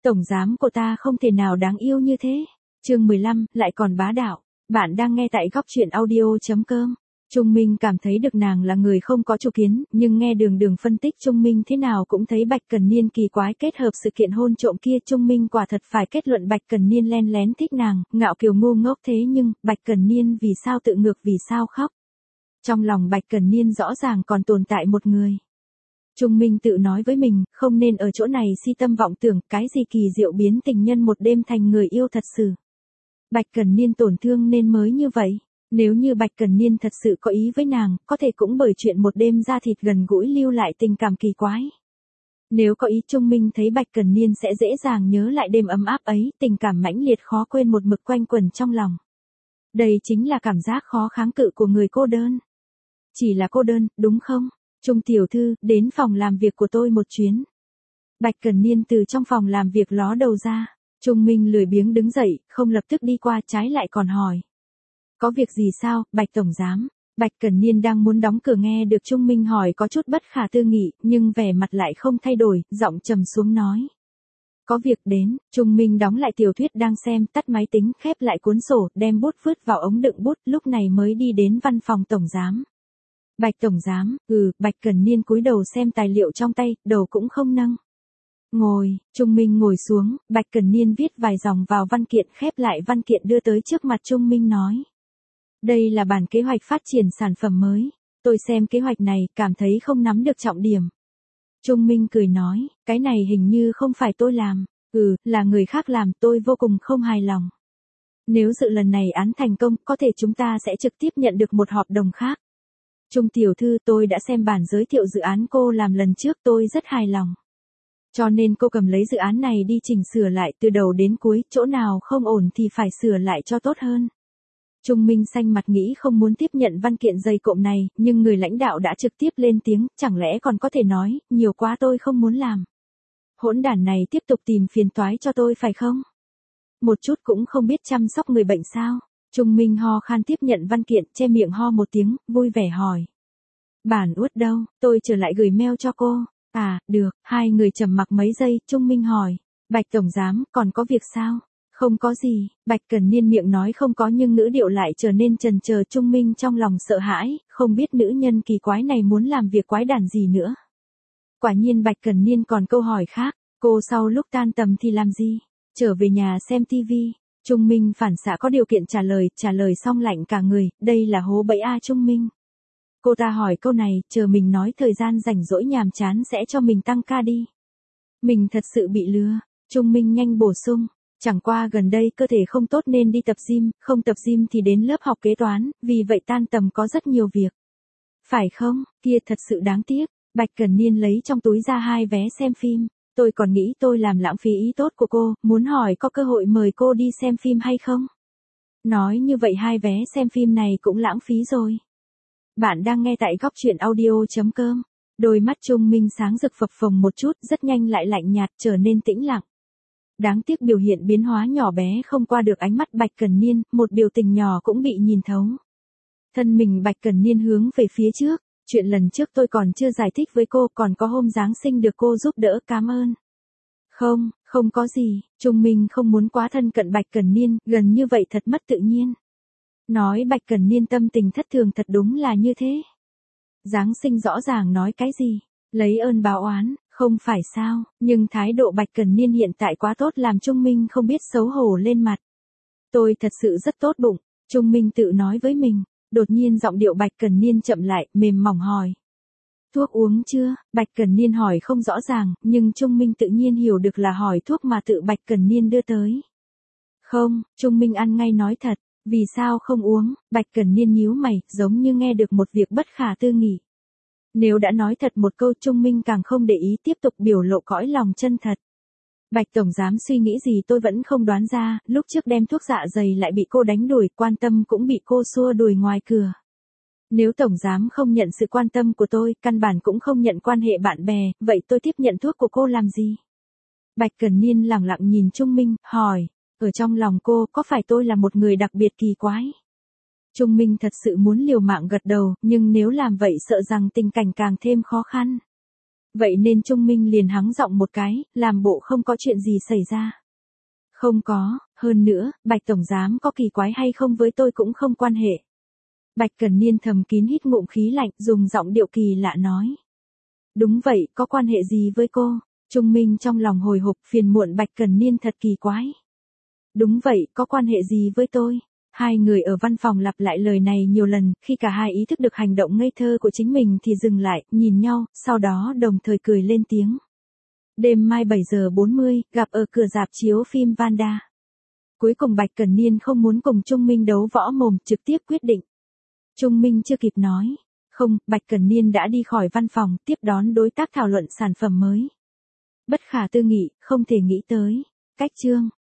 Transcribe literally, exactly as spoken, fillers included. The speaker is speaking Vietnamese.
Tổng giám của ta không thể nào đáng yêu như thế. Chương mười lăm, lại còn bá đạo. Bạn đang nghe tại góc truyện audio.com. Trung Minh cảm thấy được nàng là người không có chủ kiến, nhưng nghe Đường Đường phân tích Trung Minh thế nào cũng thấy Bạch Cần Niên kỳ quái kết hợp sự kiện hôn trộm kia. Trung Minh quả thật phải kết luận Bạch Cần Niên len lén thích nàng, ngạo kiều ngu ngốc thế nhưng, Bạch Cần Niên vì sao tự ngược vì sao khóc. Trong lòng Bạch Cần Niên rõ ràng còn tồn tại một người. Trung Minh tự nói với mình, không nên ở chỗ này si tâm vọng tưởng, cái gì kỳ diệu biến tình nhân một đêm thành người yêu thật sự. Bạch Cần Niên tổn thương nên mới như vậy. Nếu như Bạch Cần Niên thật sự có ý với nàng, có thể cũng bởi chuyện một đêm ra thịt gần gũi lưu lại tình cảm kỳ quái. Nếu có ý, Trung Minh thấy Bạch Cần Niên sẽ dễ dàng nhớ lại đêm ấm áp ấy, tình cảm mãnh liệt khó quên một mực quanh quẩn trong lòng. Đây chính là cảm giác khó kháng cự của người cô đơn. Chỉ là cô đơn, đúng không? Trung tiểu thư, đến phòng làm việc của tôi một chuyến. Bạch Cần Niên từ trong phòng làm việc ló đầu ra. Trung Minh lười biếng đứng dậy, không lập tức đi qua, trái lại còn hỏi. Có việc gì sao, Bạch tổng giám? Bạch Cần Niên đang muốn đóng cửa nghe được Trung Minh hỏi có chút bất khả tư nghị, nhưng vẻ mặt lại không thay đổi, giọng trầm xuống nói. Có việc đến. Trung Minh đóng lại tiểu thuyết đang xem, tắt máy tính, khép lại cuốn sổ, đem bút vứt vào ống đựng bút, lúc này mới đi đến văn phòng tổng giám. Bạch tổng giám, ừ, Bạch Cần Niên cúi đầu xem tài liệu trong tay, đầu cũng không nâng. Ngồi, Trung Minh ngồi xuống, Bạch Cần Niên viết vài dòng vào văn kiện, khép lại văn kiện đưa tới trước mặt Trung Minh nói. Đây là bản kế hoạch phát triển sản phẩm mới. Tôi xem kế hoạch này, cảm thấy không nắm được trọng điểm. Trung Minh cười nói, cái này hình như không phải tôi làm. Ừ, là người khác làm, tôi vô cùng không hài lòng. Nếu dự lần này án thành công, có thể chúng ta sẽ trực tiếp nhận được một hợp đồng khác. Trung tiểu thư, tôi đã xem bản giới thiệu dự án cô làm lần trước, tôi rất hài lòng. Cho nên cô cầm lấy dự án này đi chỉnh sửa lại từ đầu đến cuối, chỗ nào không ổn thì phải sửa lại cho tốt hơn. Trung Minh xanh mặt nghĩ không muốn tiếp nhận văn kiện dày cộm này, nhưng người lãnh đạo đã trực tiếp lên tiếng, chẳng lẽ còn có thể nói, nhiều quá tôi không muốn làm. Hỗn đản này tiếp tục tìm phiền toái cho tôi phải không? Một chút cũng không biết chăm sóc người bệnh sao? Trung Minh ho khan tiếp nhận văn kiện, che miệng ho một tiếng, vui vẻ hỏi. Bản uất đâu, tôi trở lại gửi mail cho cô. À, được, hai người trầm mặc mấy giây, Trung Minh hỏi. Bạch tổng giám, còn có việc sao? Không có gì, Bạch Cần Niên miệng nói không có nhưng ngữ điệu lại trở nên chần chờ. Trung Minh trong lòng sợ hãi, không biết nữ nhân kỳ quái này muốn làm việc quái đản gì nữa. Quả nhiên Bạch Cần Niên còn câu hỏi khác, cô sau lúc tan tầm thì làm gì? Trở về nhà xem tivi. Trung Minh phản xạ có điều kiện trả lời, trả lời xong lạnh cả người, đây là hố bẫy a Trung Minh. Cô ta hỏi câu này, chờ mình nói thời gian rảnh rỗi nhàm chán sẽ cho mình tăng ca đi. Mình thật sự bị lừa. Trung Minh nhanh bổ sung. Chẳng qua gần đây cơ thể không tốt nên đi tập gym, không tập gym thì đến lớp học kế toán, vì vậy tan tầm có rất nhiều việc. Phải không, kia thật sự đáng tiếc. Bạch Cần Niên lấy trong túi ra hai vé xem phim. Tôi còn nghĩ tôi làm lãng phí ý tốt của cô, muốn hỏi có cơ hội mời cô đi xem phim hay không? Nói như vậy hai vé xem phim này cũng lãng phí rồi. Bạn đang nghe tại góc truyện audio.com. Đôi mắt Trung Minh sáng rực phập phồng một chút, rất nhanh lại lạnh nhạt, trở nên tĩnh lặng. Đáng tiếc biểu hiện biến hóa nhỏ bé không qua được ánh mắt Bạch Cần Niên, một biểu tình nhỏ cũng bị nhìn thấu. Thân mình Bạch Cần Niên hướng về phía trước, chuyện lần trước tôi còn chưa giải thích với cô, còn có hôm Giáng sinh được cô giúp đỡ, cảm ơn. Không, không có gì, Trung Minh không muốn quá thân cận Bạch Cần Niên, gần như vậy thật mất tự nhiên. Nói Bạch Cần Niên tâm tình thất thường thật đúng là như thế. Giáng sinh rõ ràng nói cái gì? Lấy ơn báo oán, không phải sao, nhưng thái độ Bạch Cần Niên hiện tại quá tốt làm Trung Minh không biết xấu hổ lên mặt. Tôi thật sự rất tốt bụng, Trung Minh tự nói với mình, đột nhiên giọng điệu Bạch Cần Niên chậm lại, mềm mỏng hỏi. Thuốc uống chưa? Bạch Cần Niên hỏi không rõ ràng, nhưng Trung Minh tự nhiên hiểu được là hỏi thuốc mà tự Bạch Cần Niên đưa tới. Không, Trung Minh ăn ngay nói thật, vì sao không uống? Bạch Cần Niên nhíu mày, giống như nghe được một việc bất khả tư nghị. Nếu đã nói thật một câu, Trung Minh càng không để ý tiếp tục biểu lộ cõi lòng chân thật. Bạch tổng giám suy nghĩ gì tôi vẫn không đoán ra, lúc trước đem thuốc dạ dày lại bị cô đánh đuổi, quan tâm cũng bị cô xua đuổi ngoài cửa. Nếu tổng giám không nhận sự quan tâm của tôi, căn bản cũng không nhận quan hệ bạn bè, vậy tôi tiếp nhận thuốc của cô làm gì? Bạch Cần Niên lẳng lặng nhìn Trung Minh, hỏi, ở trong lòng cô có phải tôi là một người đặc biệt kỳ quái? Trung Minh thật sự muốn liều mạng gật đầu, nhưng nếu làm vậy sợ rằng tình cảnh càng thêm khó khăn. Vậy nên Trung Minh liền hắng giọng một cái, làm bộ không có chuyện gì xảy ra. Không có, hơn nữa, Bạch Tổng Giám có kỳ quái hay không với tôi cũng không quan hệ. Bạch Cẩn Niên thầm kín hít ngụm khí lạnh, dùng giọng điệu kỳ lạ nói. Đúng vậy, có quan hệ gì với cô? Trung Minh trong lòng hồi hộp, phiền muộn Bạch Cẩn Niên thật kỳ quái. Đúng vậy, có quan hệ gì với tôi? Hai người ở văn phòng lặp lại lời này nhiều lần, khi cả hai ý thức được hành động ngây thơ của chính mình thì dừng lại, nhìn nhau, sau đó đồng thời cười lên tiếng. Đêm mai bảy giờ bốn mươi, gặp ở cửa rạp chiếu phim Vanda. Cuối cùng Bạch Cẩn Niên không muốn cùng Trung Minh đấu võ mồm, trực tiếp quyết định. Trung Minh chưa kịp nói. Không, Bạch Cẩn Niên đã đi khỏi văn phòng, tiếp đón đối tác thảo luận sản phẩm mới. Bất khả tư nghị, không thể nghĩ tới. Cách chương.